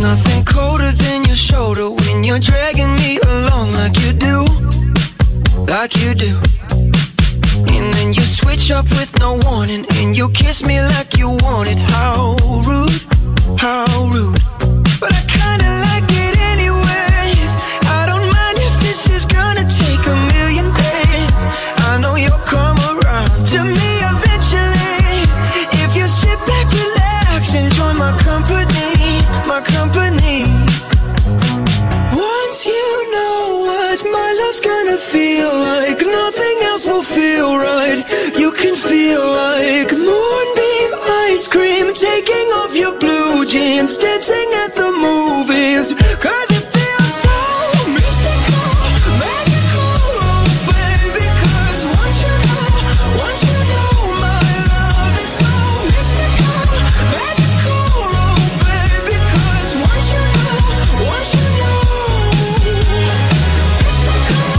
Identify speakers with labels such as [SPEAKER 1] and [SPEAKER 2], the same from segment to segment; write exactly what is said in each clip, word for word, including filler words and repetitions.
[SPEAKER 1] nothing colder than your shoulder when you're dragging me along like you do, like you do. And then you switch up with no warning, and you kiss me like you want it. How rude, how rude. But I kinda like it anyways. I don't mind if this is gonna take a million days. I know you'll come around to me eventually. If you sit back, relax, enjoy my company, my company. Once you know what my love's gonna feel like, nothing else will feel right. You can feel like moonbeam ice cream, taking off your blue jeans, dancing at the movies. Cause it feels so mystical, magical, oh baby. Cause once you know, once you know my love is so mystical, magical, oh baby. Cause once you know, once you know, mystical,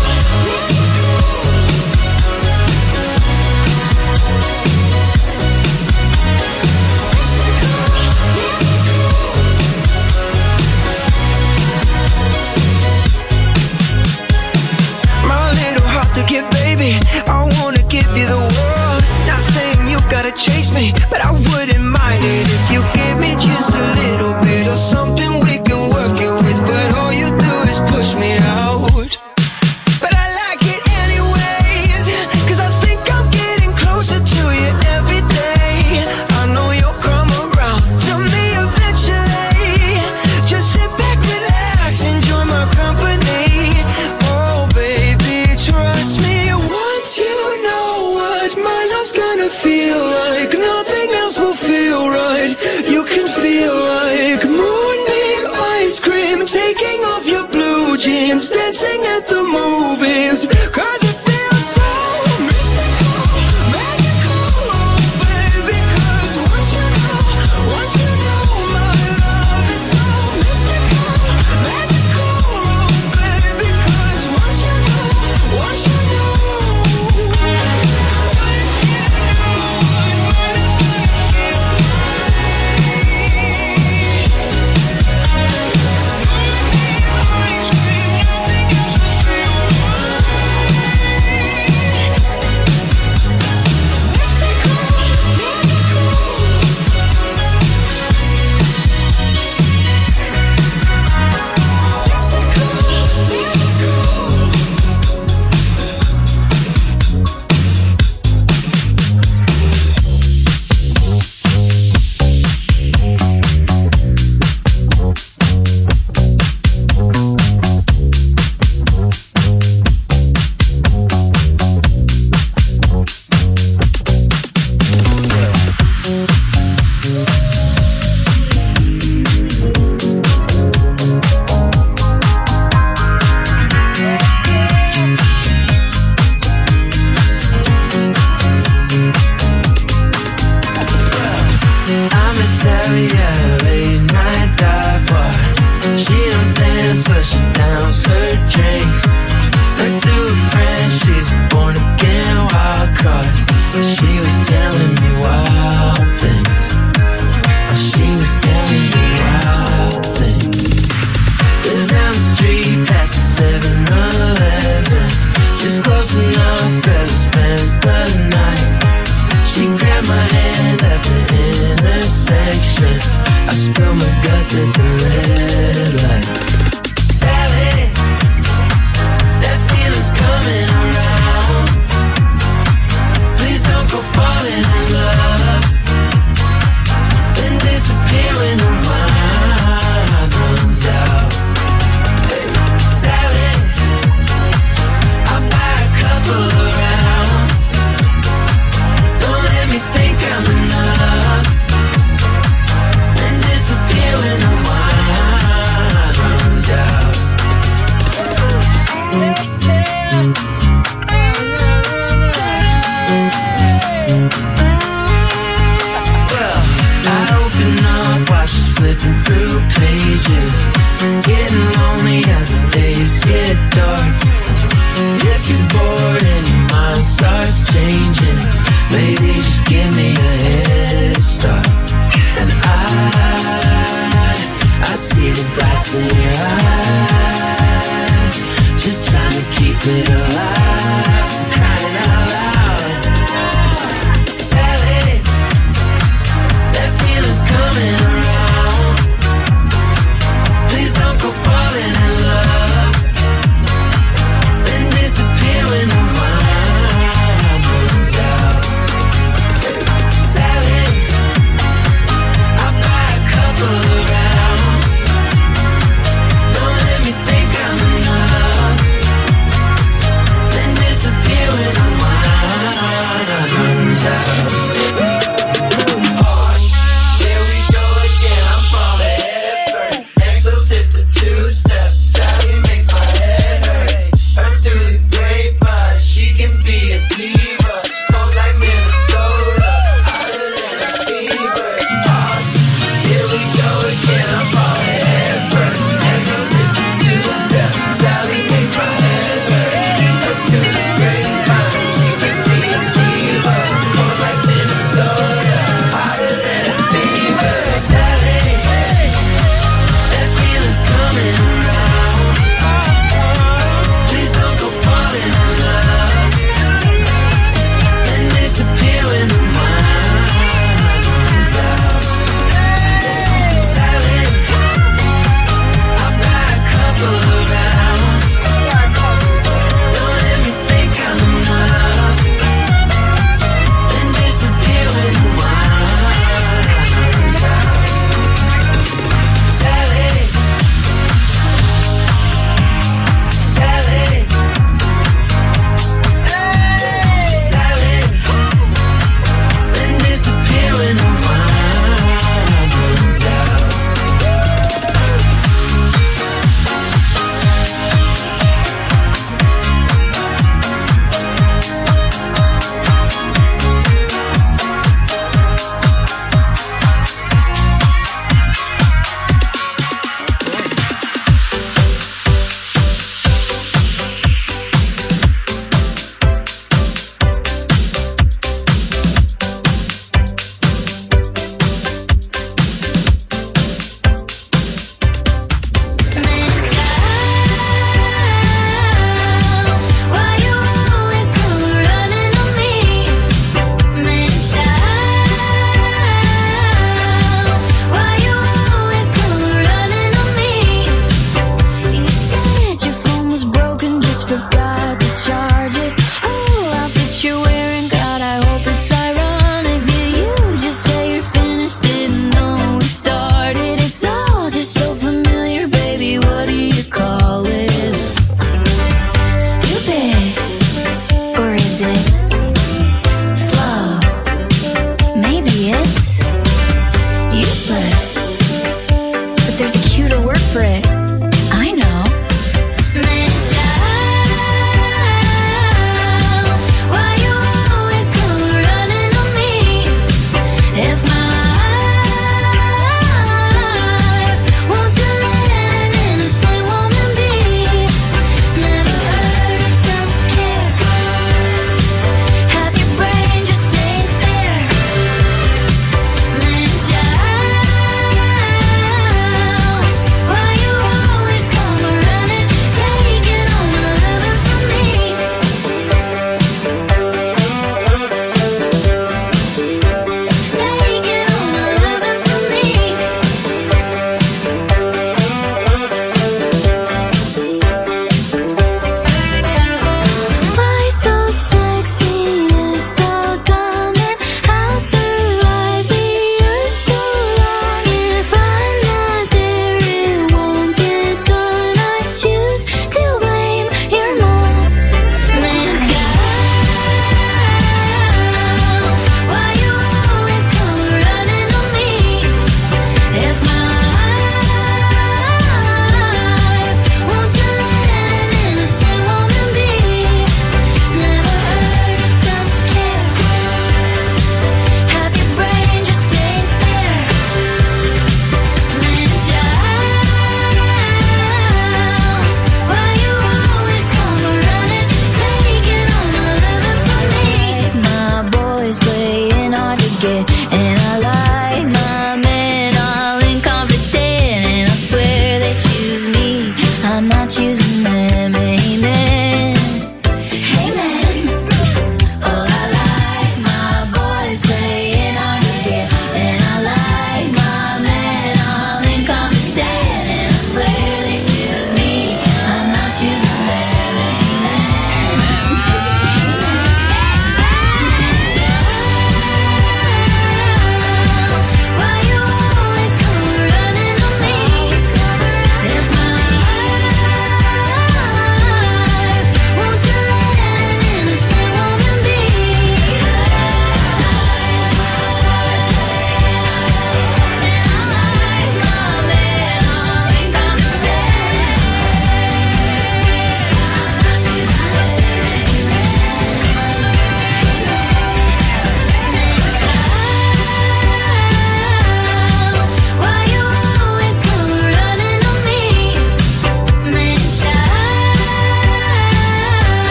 [SPEAKER 1] my little heart to get, baby. I wanna give you the world. Not saying you gotta chase me, but I wouldn't mind it if you give me just a little bit of something we can work it with. But all you do is push me out. But I like it anyways, cause I think I'm getting closer to you every day. I know you'll come around to me eventually. Just sit back, relax, enjoy my company. Oh baby, trust me. Once you know what my love's gonna feel like, nothing else will feel right. You can feel like moonbeam ice cream, taking off your blue jeans, dancing at the movies. Cause it feels so mystical, magical, oh baby. Cause once you know, once you know my love is so mystical, magical, oh baby. Cause once you know, once you know. I'm a Saria, late night dive bar. She don't dance, but she downs her drinks. Met through a friend, she's a born again wild card. But she was telling me wild things. Oh, she was telling me wild things. Lives down the street past the seven eleven, just close enough that I spent the night. She grabbed my hand at the intersection. I spilled my guts at the red light. Sally, that feeling's coming around. Please don't go falling in love and disappear when the wine runs out. Hey, Sally, I'll buy a couple of rounds. Don't let me think I'm enough and disappear when the wine lights in your eyes, just trying to keep it alive, crying out loud. Sally, that feeling's coming around. Please don't go falling in love, then disappear when the wine runs out. Sally, I'll buy a couple of rounds. Don't let me think I'm enough, then disappear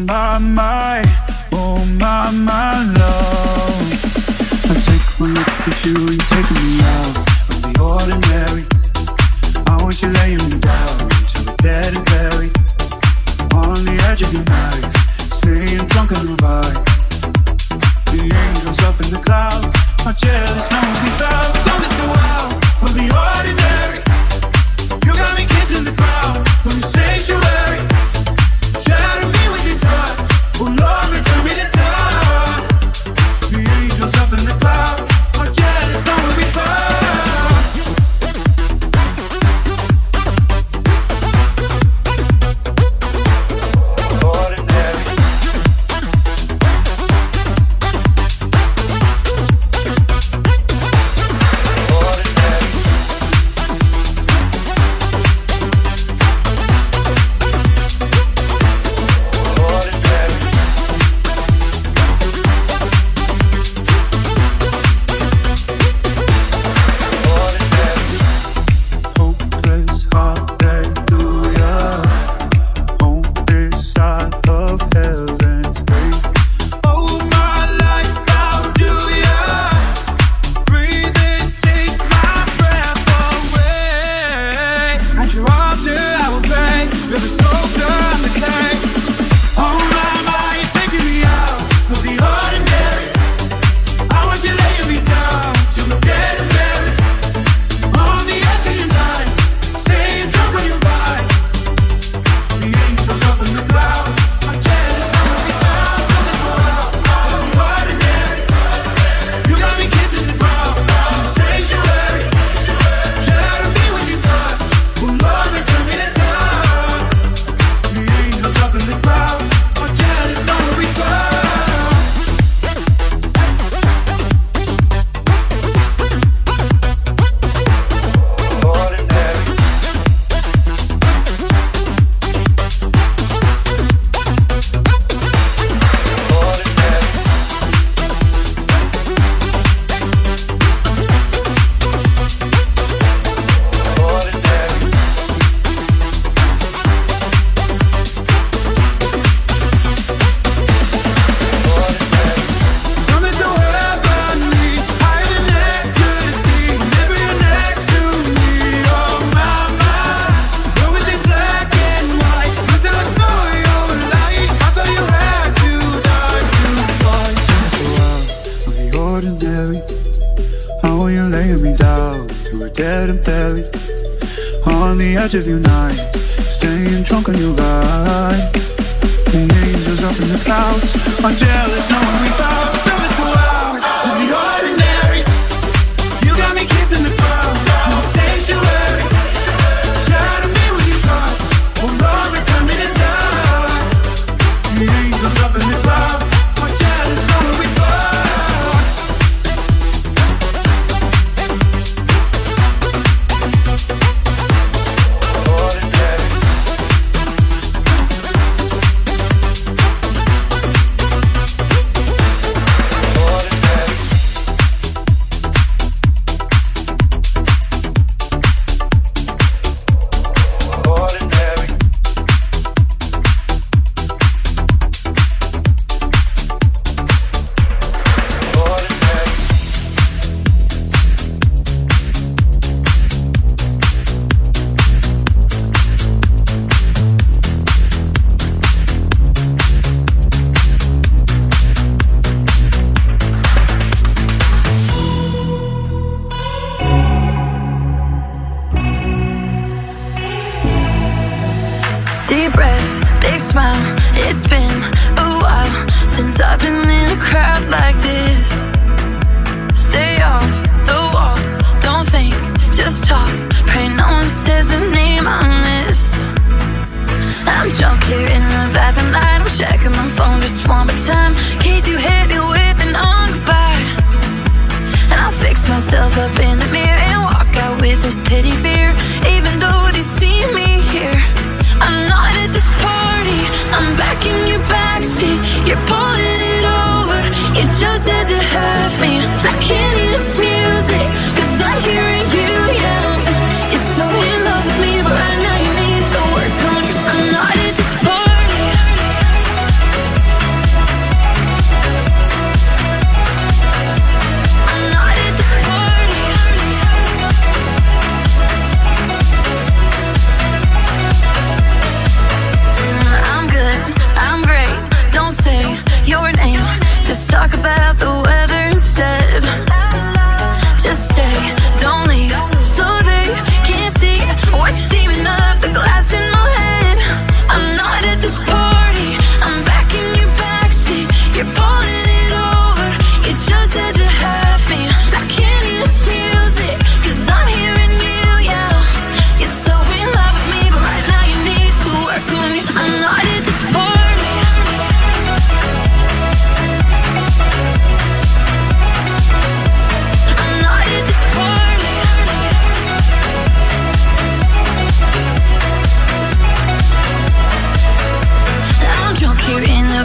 [SPEAKER 2] my, my, oh my, my love. I take one look at you and you're taking me out of the ordinary. I want you laying me down till we're dead and buried. On the edge of your night, staying drunk on the vibe. The angels up in the clouds are jealous, no one without. Something so wild from the ordinary. You got me kissing the ground from the sanctuary. Shatter me with your touch, oh Lord, return me to touch. The angels up in the clouds are jealous, no one without. Of your night, staying drunk on your vibe. The angels up in the clouds are jealous, no one without. Something so wild of the ordinary. You got me kissing the ground, no sanctuary. Shatter me with your touch, oh Lord, return me to dust. The angels up in the clouds are jealous, no one without.
[SPEAKER 3] Deep breath, big smile. It's been a while since I've been in a crowd like this. Stay off the wall, don't think, just talk. Pray no one says the name I miss. I'm drunk here in the bathroom light. I'm checking my phone just one more time, in case you hit me with an on goodbye. And I'll fix myself up in the mirror and walk out with this teddy bear. Even though they see me here, I'm not at this party. I'm back in your backseat. You're pulling it over. You just had to have me. I can't hear this music, cause I'm hearing you yell. You're so in love with me, but right now you need to work on yourself. I'm not at this party.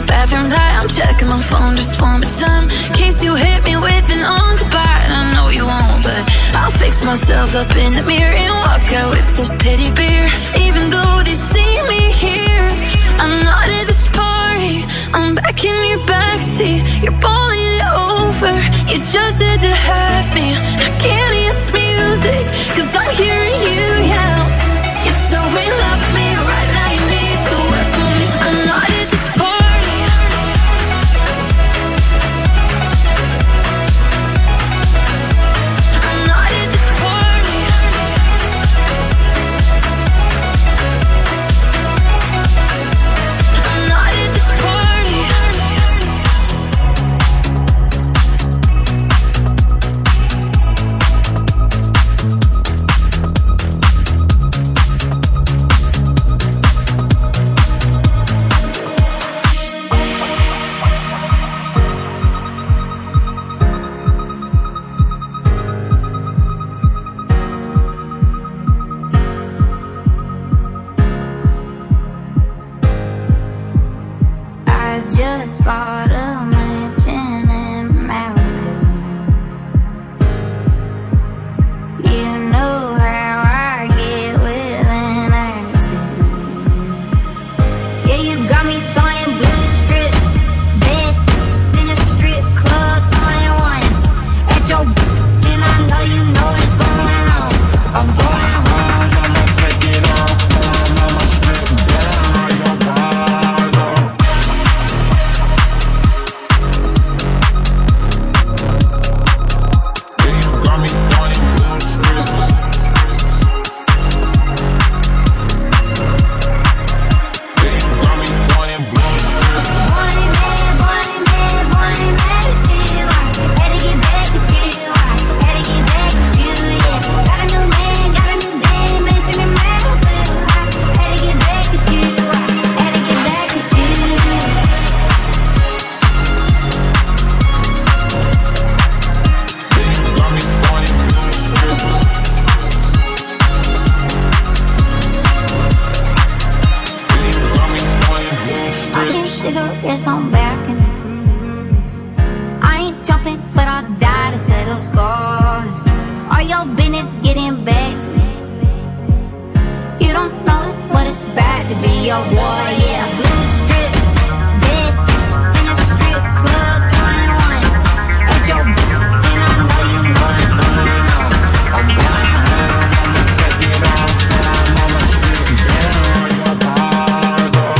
[SPEAKER 3] bathroom light. I'm checking my phone just one more time, in case you hit me with an on goodbye. And I know you won't, but I'll fix myself up in the mirror and walk out with this teddy bear. Even though they see me here, I'm not at this party. I'm back in your backseat. You're bowling over. You just had to have me. I can't hear this music, cause I'm hearing you yell. You're so in love with me right now, you need to work on me. I'm not at this party. I'm not at this party. I'm not at this party. I just bought a mansion in Malibu. You know how I get with an attitude. Yeah, you got me throwing blue strips, bed in a strip club, throwing ones at your and I know you know what's going on. I'm going home, I'ma take it off, I'ma strip down your bars off. Cigarettes on balconies. I ain't jumping, but I'll die to settle scores. All your business getting back to me. You don't know it, but it's bad to be your boy. Yeah, blue strips, dead in a strip club, throwing ones at your and I know you know what's going on. I'm going home, I'ma take it off, I'ma strip down your bars off.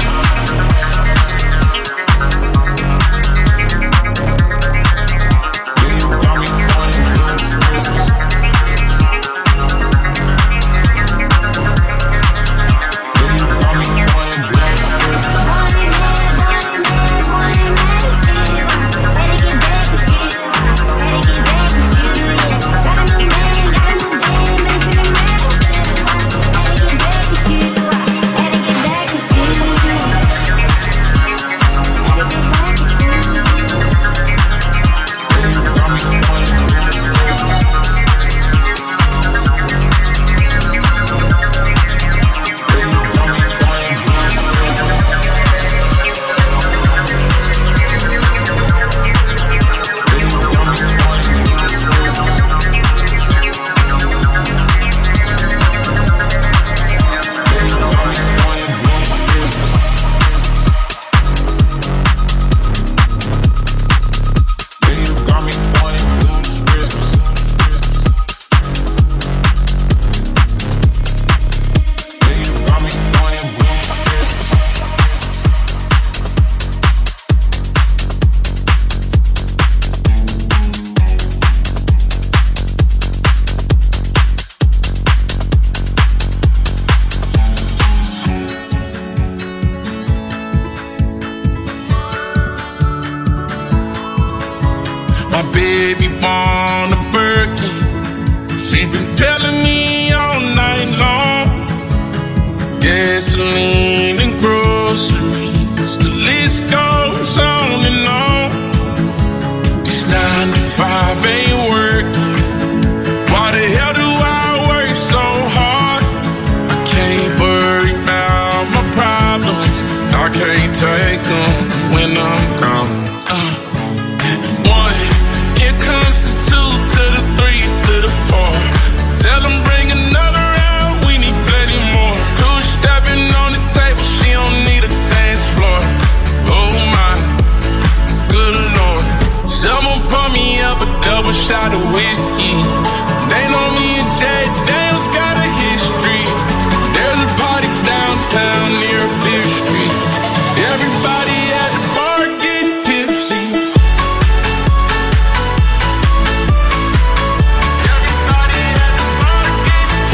[SPEAKER 4] My baby born a Birkin. She's been telling me all night long. Gasoline and groceries, the list goes on and on. This nine to five ain't working. Why the hell do I work so hard? I can't worry about my problems, I can't take them. when I'm gone. Uh, one, here comes the two to the three to the four. Tell them bring another round, we need plenty more. Two stepping on the table, she don't need a dance floor. Oh my, good Lord. Someone pour me up a double shot of whiskey. They know me and Jay Daniels got a history. There's a party downtown near Fifth Street. Everybody at the bar getting tipsy. Everybody at the bar getting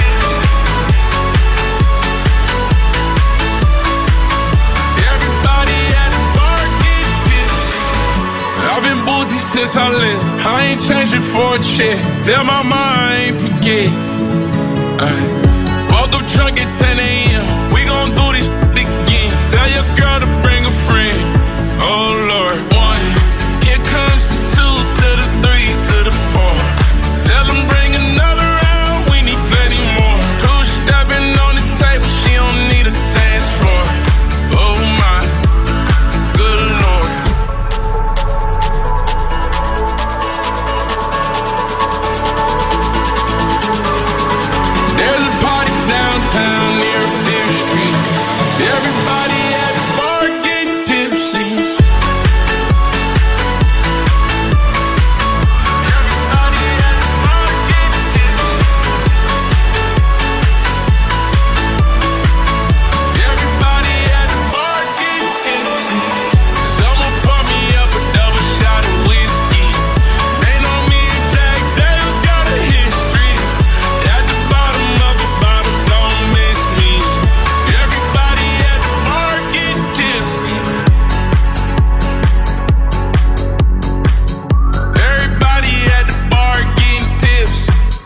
[SPEAKER 4] tipsy. Everybody at the bar getting tipsy. I've been boozy since I lived. I ain't changing for a chick. Tell my mom I ain't forget. Ay. Woke up drunk at ten a.m. We gon' do this shit again. Tell your girl to bring a friend. Oh Lord. One, here comes the two to the three to the four. Tell them bring another round, we need plenty more. Two stepping on the table, she don't need a dance floor. Oh my, good Lord. There's a party downtown near Fifth Street. Everybody at the bar getting tipsy. Everybody at the bar getting tipsy. Everybody at the bar getting tipsy. Someone pour me up a double shot of whiskey. They know me and Jack Daniels got a history. At the bottom of the bottle, don't miss me. Everybody at the bar getting tipsy. Everybody at the bar getting tipsy.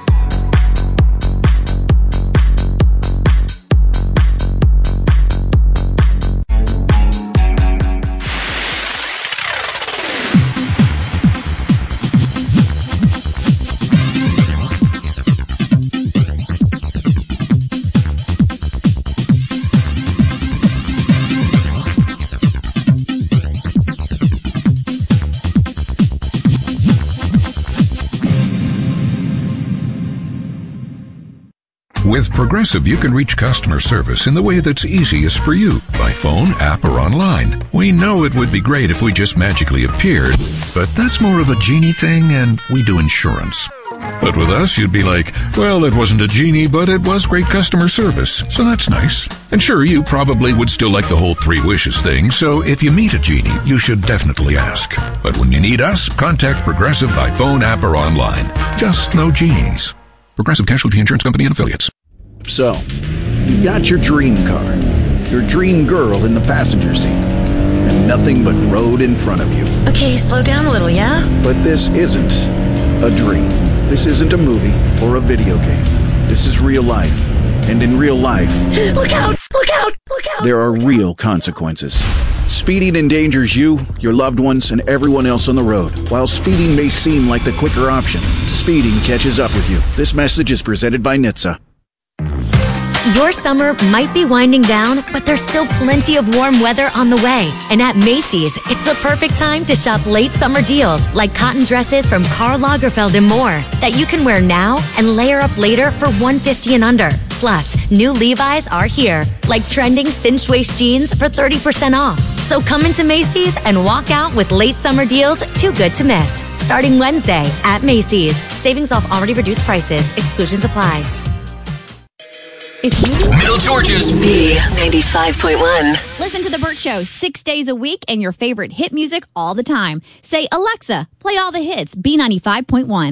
[SPEAKER 5] With Progressive, you can reach customer service in the way that's easiest for you, by phone, app, or online. We know it would be great if we just magically appeared, but that's more of a genie thing, and we do insurance. But with us, you'd be like, well, it wasn't a genie, but it was great customer service, so that's nice. And sure, you probably would still like the whole three wishes thing, so if you meet a genie, you should definitely ask. But when you need us, contact Progressive by phone, app, or online. Just no genies. Progressive Casualty Insurance Company and Affiliates.
[SPEAKER 6] So, you've got your dream car, your dream girl in the passenger seat, and nothing but road in front of you.
[SPEAKER 7] Okay, slow down a little, yeah?
[SPEAKER 6] But this isn't a dream. This isn't a movie or a video game. This is real life. And in real life,
[SPEAKER 7] Look out! Look out! Look out!
[SPEAKER 6] there are real consequences. Speeding endangers you, your loved ones, and everyone else on the road. While speeding may seem like the quicker option, speeding catches up with you. This message is presented by N H T S A.
[SPEAKER 8] Your summer might be winding down, but there's still plenty of warm weather on the way. And at Macy's, it's the perfect time to shop late summer deals like cotton dresses from Karl Lagerfeld and more that you can wear now and layer up later for one hundred fifty dollars and under. Plus, new Levi's are here, like trending cinched waist jeans for thirty percent off. So come into Macy's and walk out with late summer deals too good to miss. Starting Wednesday at Macy's. Savings off already reduced prices. Exclusions apply.
[SPEAKER 9] If you
[SPEAKER 10] Middle Georgia's B ninety-five point one.
[SPEAKER 9] Listen to The Burt Show six days a week and your favorite hit music all the time. Say, Alexa, play all the hits, B ninety-five point one.